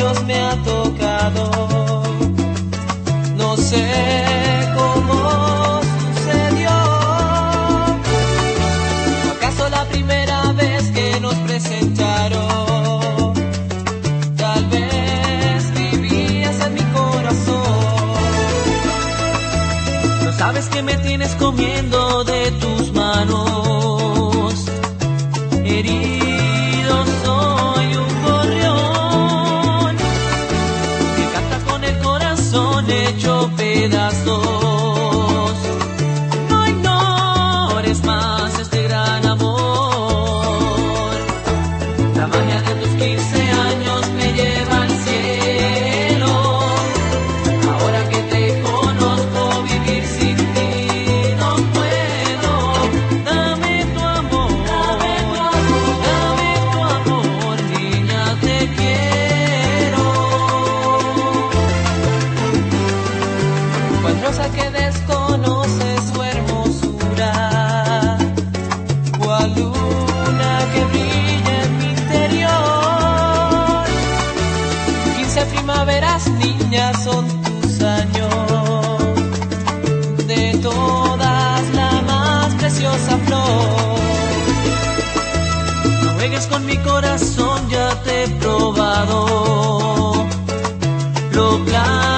años me ha tocado. No sé cómo sucedió. ¿Acaso la primera vez que nos presentaron? Tal vez vivías en mi corazón. No sabes que me tienes comiendo de tus manos. Herido soy un gorrión que canta con el corazón hecho pedazos. No ignores más este gran amor. La magia de tus 15 años me lleva al cielo. Ahora que te conozco, vivir sin ti no puedo. Dame tu amor, dame tu amor, niña, te quiero. Cual rosa que desconoces su hermosura, cual luna que brilla en mi interior. 15 primaveras, niña, son tus años. De todas la más preciosa flor. No juegues con mi corazón, ya te he probado lo claro.